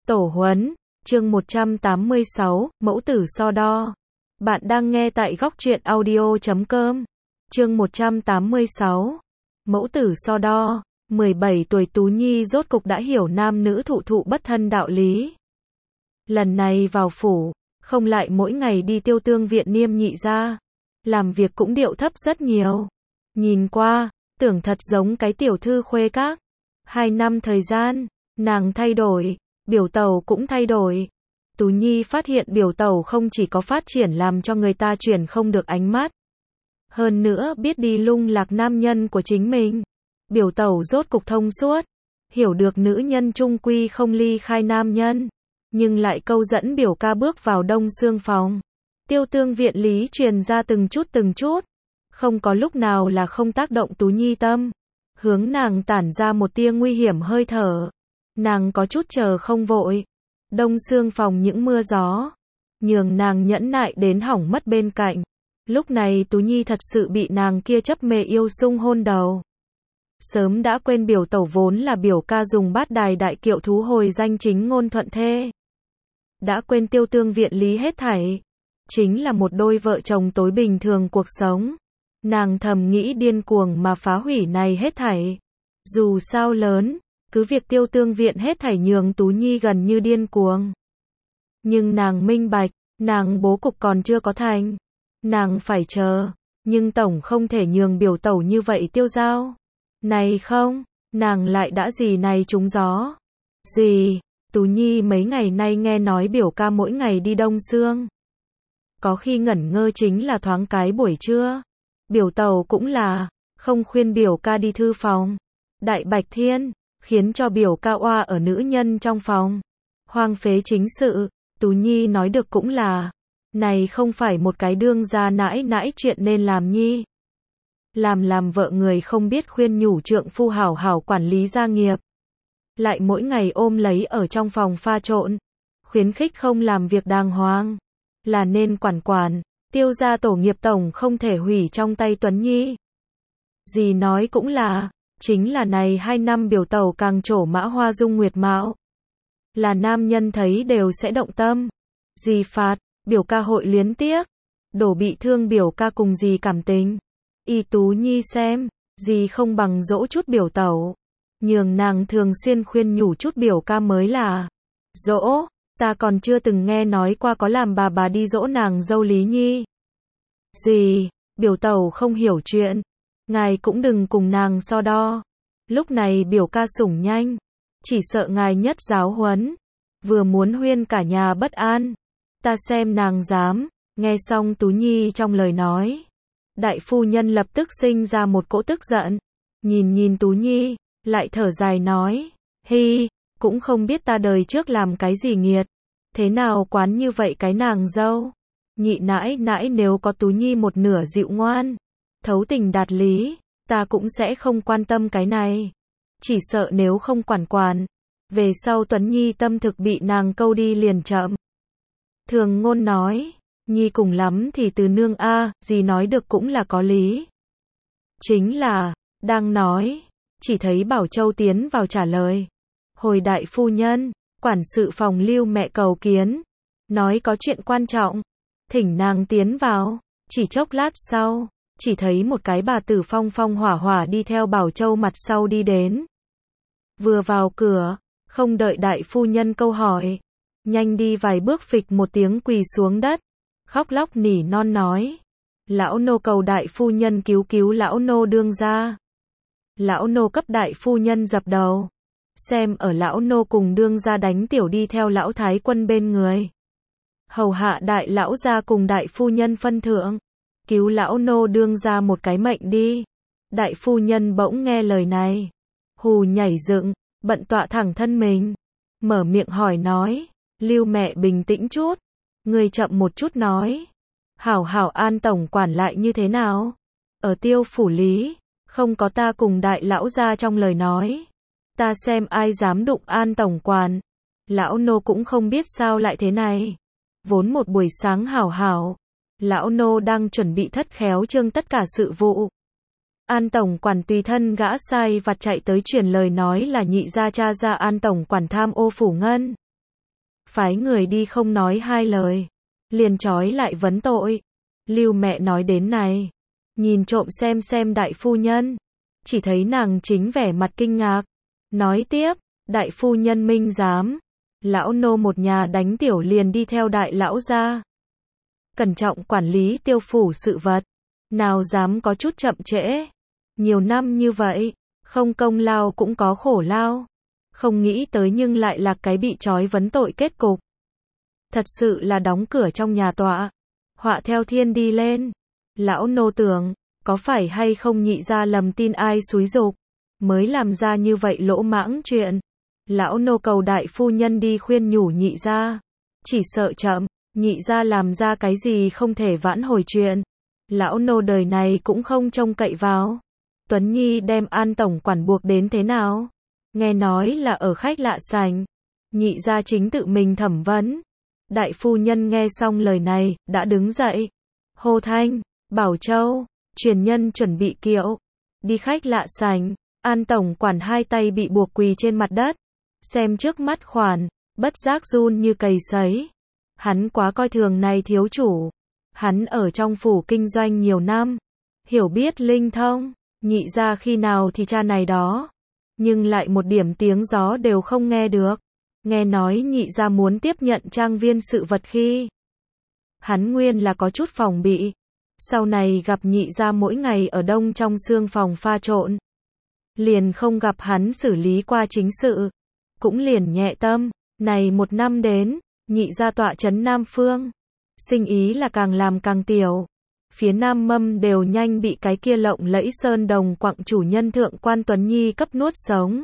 Tổ huấn, chương 186, mẫu tử so đo. Bạn đang nghe tại góc truyện audio.com. Chương 186, mẫu tử so đo. 17 tuổi Tú Nhi rốt cục đã hiểu nam nữ thụ thụ bất thân đạo lý. Lần này vào phủ, không lại mỗi ngày đi Tiêu Tương viện Niêm Nhị gia, làm việc cũng điệu thấp rất nhiều. Nhìn qua, tưởng thật giống cái tiểu thư khuê các. 2 năm thời gian, nàng thay đổi, biểu tẩu cũng thay đổi. Tú Nhi phát hiện biểu tẩu không chỉ có phát triển làm cho người ta chuyển không được ánh mắt, hơn nữa biết đi lung lạc nam nhân của chính mình. Biểu tẩu rốt cục thông suốt, hiểu được nữ nhân chung quy không ly khai nam nhân, nhưng lại câu dẫn biểu ca bước vào Đông Xương phòng. Tiêu Tương viện lý truyền ra từng chút, không có lúc nào là không tác động Tú Nhi tâm, hướng nàng tản ra một tia nguy hiểm hơi thở. Nàng có chút chờ không vội. Đông Xương phòng những mưa gió, nhường nàng nhẫn nại đến hỏng mất bên cạnh. Lúc này Tú Nhi thật sự bị nàng kia chấp mê yêu sung hôn đầu. Sớm đã quên biểu tẩu vốn là biểu ca dùng bát đài đại kiệu thú hồi danh chính ngôn thuận thê. Đã quên Tiêu Tương viện lý hết thảy, chính là một đôi vợ chồng tối bình thường cuộc sống. Nàng thầm nghĩ điên cuồng mà phá hủy này hết thảy. Dù sao lớn, cứ việc Tiêu Tương viện hết thảy nhường Tú Nhi gần như điên cuồng. Nhưng nàng minh bạch, nàng bố cục còn chưa có thành. Nàng phải chờ, nhưng tổng không thể nhường biểu tẩu như vậy tiêu dao. Này không, nàng lại đã gì này trúng gió. Gì, Tú Nhi mấy ngày nay nghe nói biểu ca mỗi ngày đi Đông Xương. Có khi ngẩn ngơ chính là thoáng cái buổi trưa. Biểu tẩu cũng là, không khuyên biểu ca đi thư phòng. Đại Bạch Thiên, khiến cho biểu ca oa ở nữ nhân trong phòng. Hoang phế chính sự, Tú Nhi nói được cũng là, này không phải một cái đương gia nãi nãi chuyện nên làm nhi. Làm vợ người không biết khuyên nhủ trượng phu hảo hảo quản lý gia nghiệp. Lại mỗi ngày ôm lấy ở trong phòng pha trộn, khuyến khích không làm việc đàng hoàng. Là nên quản, Tiêu gia tổ nghiệp tổng không thể hủy trong tay Tuấn Nhi. Gì nói cũng là, chính là này 2 năm biểu tẩu càng trổ mã hoa dung nguyệt mạo. Là nam nhân thấy đều sẽ động tâm. Gì phạt, biểu ca hội luyến tiếc. Đổ bị thương biểu ca cùng gì cảm tình. Y Tú Nhi xem, gì không bằng dỗ chút biểu tẩu. Nhường nàng thường xuyên khuyên nhủ chút biểu ca mới là. Dỗ, ta còn chưa từng nghe nói qua có làm bà đi dỗ nàng dâu Lý Nhi. Gì, biểu tẩu không hiểu chuyện. Ngài cũng đừng cùng nàng so đo. Lúc này biểu ca sủng nhanh, chỉ sợ ngài nhất giáo huấn. Vừa muốn huyên cả nhà bất an. Ta xem nàng dám. Nghe xong Tú Nhi trong lời nói, đại phu nhân lập tức sinh ra một cỗ tức giận. Nhìn Tú Nhi, lại thở dài nói, hi, cũng không biết ta đời trước làm cái gì nghiệt. Thế nào quán như vậy cái nàng dâu. Nhị nãi nãi nếu có Tú Nhi một nửa dịu ngoan, thấu tình đạt lý, ta cũng sẽ không quan tâm cái này. Chỉ sợ nếu không quản, về sau Tuấn Nhi tâm thực bị nàng câu đi liền chậm. Thường ngôn nói, Nhi cùng lắm thì từ nương a, gì nói được cũng là có lý. Chính là, đang nói, chỉ thấy Bảo Châu tiến vào trả lời. Hồi đại phu nhân, quản sự phòng Lưu mẹ cầu kiến, nói có chuyện quan trọng, thỉnh nàng tiến vào. Chỉ chốc lát sau, chỉ thấy một cái bà tử phong phong hỏa hỏa đi theo Bảo Châu mặt sau đi đến. Vừa vào cửa, không đợi đại phu nhân câu hỏi, nhanh đi vài bước phịch một tiếng quỳ xuống đất, khóc lóc nỉ non nói, lão nô cầu đại phu nhân cứu lão nô đương gia. Lão nô cấp đại phu nhân dập đầu, xem ở lão nô cùng đương gia đánh tiểu đi theo lão thái quân bên người, hầu hạ đại lão gia cùng đại phu nhân phân thượng, cứu lão nô đương gia một cái mệnh đi. Đại phu nhân bỗng nghe lời này, hù nhảy dựng, bận tọa thẳng thân mình, mở miệng hỏi nói, Lưu mẹ bình tĩnh chút, người chậm một chút nói, hảo hảo An tổng quản lại như thế nào? Ở Tiêu phủ lý, không có ta cùng đại lão gia trong lời nói, ta xem ai dám đụng An tổng quản. Lão nô cũng không biết sao lại thế này. Vốn một buổi sáng hảo, lão nô đang chuẩn bị thất khéo trương tất cả sự vụ. An tổng quản tùy thân gã sai vặt chạy tới truyền lời nói là nhị gia cha ra An tổng quản tham ô phủ ngân. phái người đi không nói hai lời, liền trói lại vấn tội. Lưu mẹ nói đến này, nhìn trộm xem đại phu nhân, chỉ thấy nàng chính vẻ mặt kinh ngạc, nói tiếp, đại phu nhân minh giám, lão nô một nhà đánh tiểu liền đi theo đại lão gia, cẩn trọng quản lý tiêu phủ sự vật, nào dám có chút chậm trễ, nhiều năm như vậy, không công lao cũng có khổ lao, không nghĩ tới nhưng lại là cái bị trói vấn tội kết cục. Thật sự là đóng cửa trong nhà tọa, họa theo thiên đi lên. Lão nô tưởng, có phải hay không nhị gia lầm tin ai xúi giục, mới làm ra như vậy lỗ mãng chuyện. Lão nô cầu đại phu nhân đi khuyên nhủ nhị gia, chỉ sợ chậm, nhị gia làm ra cái gì không thể vãn hồi chuyện. Lão nô đời này cũng không trông cậy vào. Tuấn Nhi đem An tổng quản buộc đến thế nào? Nghe nói là ở khách lạ sảnh, nhị gia chính tự mình thẩm vấn. Đại phu nhân nghe xong lời này, đã đứng dậy. Hô thanh, Bảo Châu, truyền nhân chuẩn bị kiệu, đi khách lạ sảnh. An tổng quản hai tay bị buộc quỳ trên mặt đất, xem trước mắt khoản, bất giác run như cầy sấy. Hắn quá coi thường này thiếu chủ. Hắn ở trong phủ kinh doanh nhiều năm, hiểu biết linh thông, nhị gia khi nào thì cha này đó, nhưng lại một điểm tiếng gió đều không nghe được. Nghe nói nhị gia muốn tiếp nhận trang viên sự vật khi, hắn nguyên là có chút phòng bị, sau này gặp nhị gia mỗi ngày ở đông trong xương phòng pha trộn, liền không gặp hắn xử lý qua chính sự, cũng liền nhẹ tâm. Này một năm đến, nhị gia tọa trấn Nam Phương, sinh ý là càng làm càng tiểu, phía Nam Mâm đều nhanh bị cái kia lộng lẫy sơn đồng quặng chủ nhân thượng quan Tuấn Nhi cấp nuốt sống.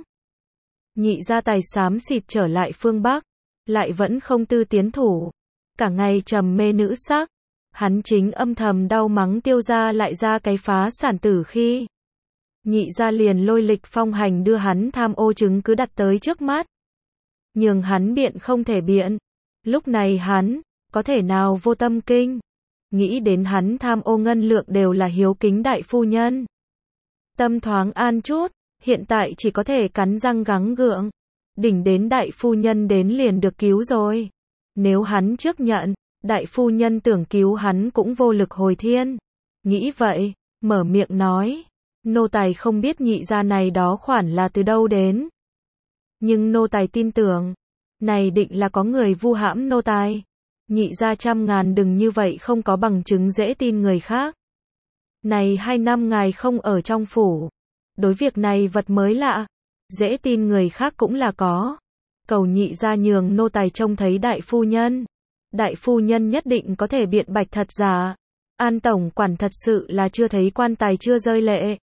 Nhị gia tài xám xịt trở lại phương Bắc, lại vẫn không tư tiến thủ, cả ngày trầm mê nữ sắc. Hắn chính âm thầm đau mắng Tiêu gia lại ra cái phá sản tử khi, nhị gia liền lôi lịch phong hành đưa hắn tham ô chứng cứ đặt tới trước mắt, nhường hắn biện không thể biện. Lúc này hắn có thể nào vô tâm kinh, nghĩ đến hắn tham ô ngân lượng đều là hiếu kính đại phu nhân, tâm thoáng an chút. Hiện tại chỉ có thể cắn răng gắng gượng, đỉnh đến đại phu nhân đến liền được cứu rồi. Nếu hắn trước nhận, đại phu nhân tưởng cứu hắn cũng vô lực hồi thiên. Nghĩ vậy, mở miệng nói, nô tài không biết nhị gia này đó khoản là từ đâu đến, nhưng nô tài tin tưởng, này định là có người vu hãm nô tài. Nhị gia trăm ngàn đừng như vậy không có bằng chứng dễ tin người khác. Này 2 năm ngài không ở trong phủ, đối việc này vật mới lạ, dễ tin người khác cũng là có. Cầu nhị gia nhường nô tài trông thấy đại phu nhân. Đại phu nhân nhất định có thể biện bạch thật giả. An tổng quản thật sự là chưa thấy quan tài chưa rơi lệ.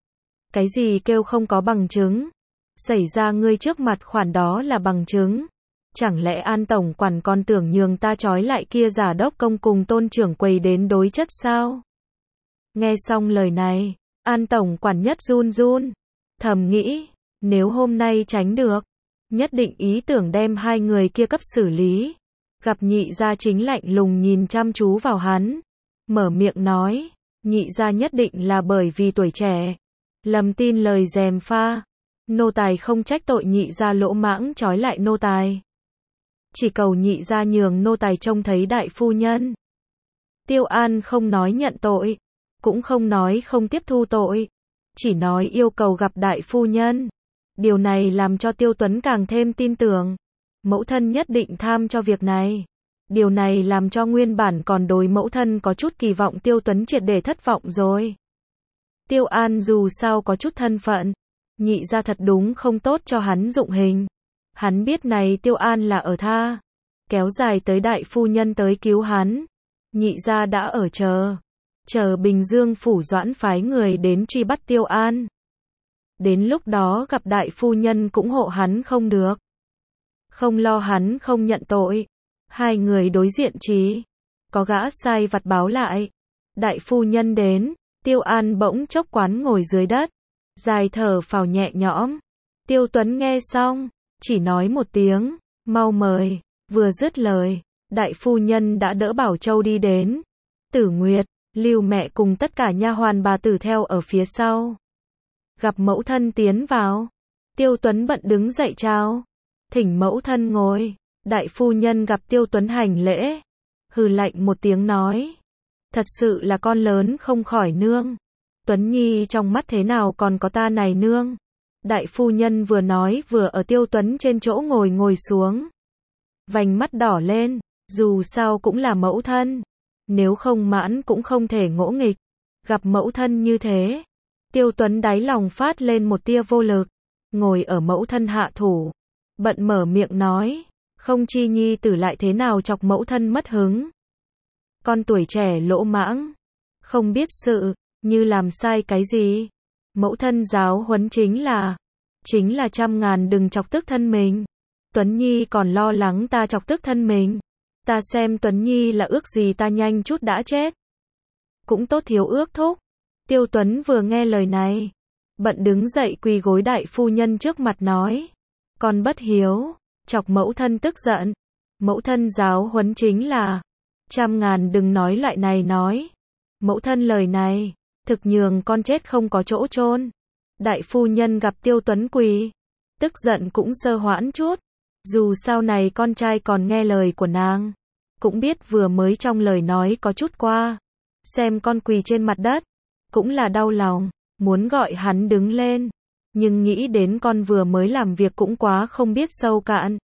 Cái gì kêu không có bằng chứng? Xảy ra ngươi trước mặt khoản đó là bằng chứng. Chẳng lẽ An tổng quản còn tưởng nhường ta trói lại kia giả đốc công cùng Tôn trưởng quầy đến đối chất sao? Nghe xong lời này, An tổng quản nhất run run, thầm nghĩ, nếu hôm nay tránh được, nhất định ý tưởng đem hai người kia cấp xử lý. Gặp nhị gia chính lạnh lùng nhìn chăm chú vào hắn, mở miệng nói, nhị gia nhất định là bởi vì tuổi trẻ, lầm tin lời gièm pha. Nô tài không trách tội nhị gia lỗ mãng trói lại nô tài, chỉ cầu nhị gia nhường nô tài trông thấy đại phu nhân. Tiêu An không nói nhận tội, cũng không nói không tiếp thu tội, chỉ nói yêu cầu gặp đại phu nhân. Điều này làm cho Tiêu Tuấn càng thêm tin tưởng, mẫu thân nhất định tham cho việc này. Điều này làm cho nguyên bản còn đối mẫu thân có chút kỳ vọng Tiêu Tuấn triệt để thất vọng rồi. Tiêu An dù sao có chút thân phận, nhị gia thật đúng không tốt cho hắn dụng hình. Hắn biết này Tiêu An là ở tha, kéo dài tới đại phu nhân tới cứu hắn. Nhị gia đã ở chờ Bình Dương phủ Doãn phái người đến truy bắt Tiêu An. Đến lúc đó gặp đại phu nhân cũng hộ hắn không được. Không lo hắn không nhận tội. Hai người đối diện trí, có gã sai vặt báo lại. Đại phu nhân đến, Tiêu An bỗng chốc quán ngồi dưới đất, dài thở phào nhẹ nhõm. Tiêu Tuấn nghe xong, chỉ nói một tiếng, mau mời. Vừa dứt lời, đại phu nhân đã đỡ Bảo Châu đi đến. Tử Nguyệt, Lưu mẹ cùng tất cả nha hoàn bà tử theo ở phía sau. Gặp mẫu thân tiến vào, Tiêu Tuấn bận đứng dậy chào, thỉnh mẫu thân ngồi. Đại phu nhân gặp Tiêu Tuấn hành lễ, hừ lạnh một tiếng nói. Thật sự là con lớn không khỏi nương. Tuấn Nhi trong mắt thế nào còn có ta này nương. Đại phu nhân vừa nói vừa ở Tiêu Tuấn trên chỗ ngồi xuống. Vành mắt đỏ lên, dù sao cũng là mẫu thân. Nếu không mãn cũng không thể ngỗ nghịch. Gặp mẫu thân như thế, Tiêu Tuấn đáy lòng phát lên một tia vô lực. Ngồi ở mẫu thân hạ thủ, bận mở miệng nói. Không chi nhi tử lại thế nào chọc mẫu thân mất hứng. Con tuổi trẻ lỗ mãng, không biết sự, như làm sai cái gì. Mẫu thân giáo huấn chính là 100.000 đừng chọc tức thân mình. Tuấn Nhi còn lo lắng ta chọc tức thân mình. Ta xem Tuấn Nhi là ước gì ta nhanh chút đã chết. Cũng tốt thiếu ước thúc. Tiêu Tuấn vừa nghe lời này, bận đứng dậy quỳ gối đại phu nhân trước mặt nói. Con bất hiếu, chọc mẫu thân tức giận. Mẫu thân giáo huấn chính là 100.000 đừng nói loại này nói. Mẫu thân lời này, thực nhường con chết không có chỗ chôn. Đại phu nhân gặp Tiêu Tuấn quỳ, tức giận cũng sơ hoãn chút. Dù sau này con trai còn nghe lời của nàng, cũng biết vừa mới trong lời nói có chút qua. Xem con quỳ trên mặt đất, cũng là đau lòng, muốn gọi hắn đứng lên. Nhưng nghĩ đến con vừa mới làm việc cũng quá không biết sâu cạn.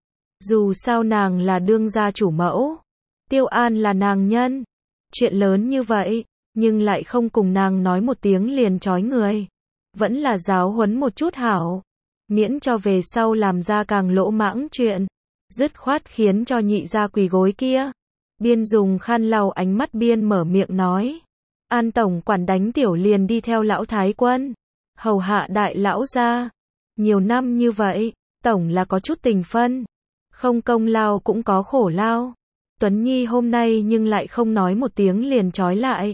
Dù sao nàng là đương gia chủ mẫu, Tiêu An là nàng nhân. Chuyện lớn như vậy, nhưng lại không cùng nàng nói một tiếng liền trói người. Vẫn là giáo huấn một chút hảo. Miễn cho về sau làm ra càng lỗ mãng chuyện. Dứt khoát khiến cho nhị gia quỳ gối kia. Biên dùng khăn lau ánh mắt biên mở miệng nói. An tổng quản đánh tiểu liền đi theo lão thái quân. Hầu hạ đại lão gia. Nhiều năm như vậy, tổng là có chút tình phân. Không công lao cũng có khổ lao. Tuấn Nhi hôm nay nhưng lại không nói một tiếng liền trói lại.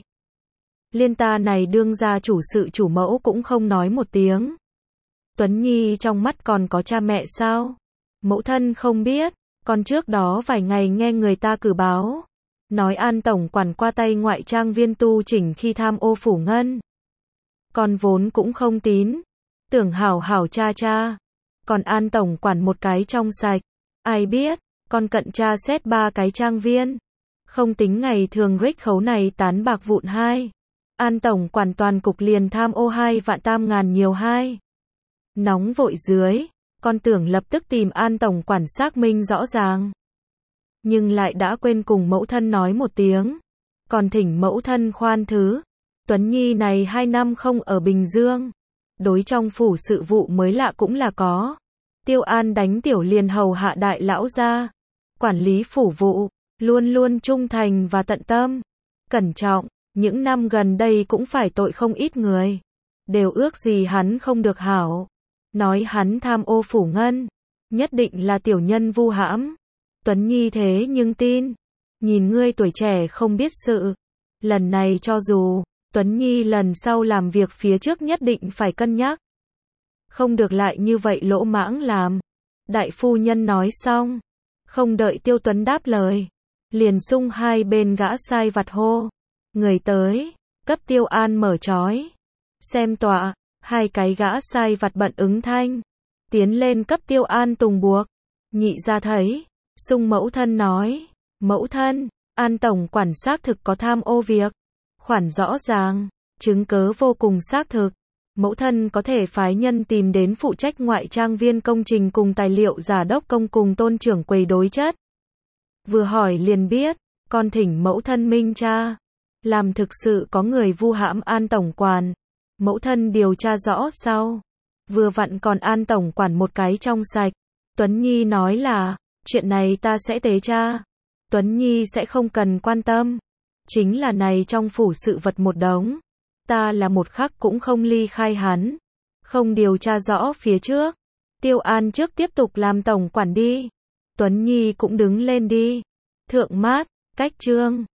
Liên ta này đương gia chủ sự chủ mẫu cũng không nói một tiếng. Tuấn Nhi trong mắt còn có cha mẹ sao? Mẫu thân không biết, còn trước đó vài ngày nghe người ta cử báo. Nói An tổng quản qua tay ngoại trang viên tu chỉnh khi tham ô phủ ngân. Con vốn cũng không tín. Tưởng hảo hảo cha. Còn An tổng quản một cái trong sạch. Ai biết, con cận tra xét 3 cái trang viên. Không tính ngày thường rích khấu này tán bạc vụn 2. An tổng quản toàn cục liền tham ô 2.300.000 nhiều 2. Nóng vội dưới, con tưởng lập tức tìm An tổng quản xác minh rõ ràng. Nhưng lại đã quên cùng mẫu thân nói một tiếng. Còn thỉnh mẫu thân khoan thứ. Tuấn Nhi này 2 năm không ở Bình Dương. Đối trong phủ sự vụ mới lạ cũng là có. Tiêu An đánh tiểu liền hầu hạ đại lão gia. Quản lý phủ vụ, luôn luôn trung thành và tận tâm. Cẩn trọng, những năm gần đây cũng phải tội không ít người. Đều ước gì hắn không được hảo. Nói hắn tham ô phủ ngân. Nhất định là tiểu nhân vu hãm. Tuấn Nhi thế nhưng tin. Nhìn ngươi tuổi trẻ không biết sự. Lần này cho dù, Tuấn Nhi lần sau làm việc phía trước nhất định phải cân nhắc. Không được lại như vậy lỗ mãng làm. Đại phu nhân nói xong. Không đợi Tiêu Tuấn đáp lời. Liền xung hai bên gã sai vặt hô. Người tới, cấp Tiêu An mở trói. Xem tọa, 2 cái gã sai vặt bận ứng thanh. Tiến lên cấp Tiêu An tùng buộc. Nhị ra thấy. Xung mẫu thân nói. Mẫu thân, An tổng quản xác thực có tham ô việc. Khoản rõ ràng, chứng cớ vô cùng xác thực. Mẫu thân có thể phái nhân tìm đến phụ trách ngoại trang viên công trình cùng tài liệu giả đốc công cùng tôn trưởng quầy đối chất. Vừa hỏi liền biết, con thỉnh mẫu thân minh tra. Làm thực sự có người vu hãm An tổng quản. Mẫu thân điều tra rõ sau. Vừa vặn còn An tổng quản một cái trong sạch. Tuấn Nhi nói là, chuyện này ta sẽ tế tra. Tuấn Nhi sẽ không cần quan tâm. Chính là này trong phủ sự vật một đống. Ta là một khắc cũng không ly khai hắn. Không điều tra rõ phía trước. Tiêu An trước tiếp tục làm tổng quản đi. Tuấn Nhi cũng đứng lên đi. Thượng mát, cách trương.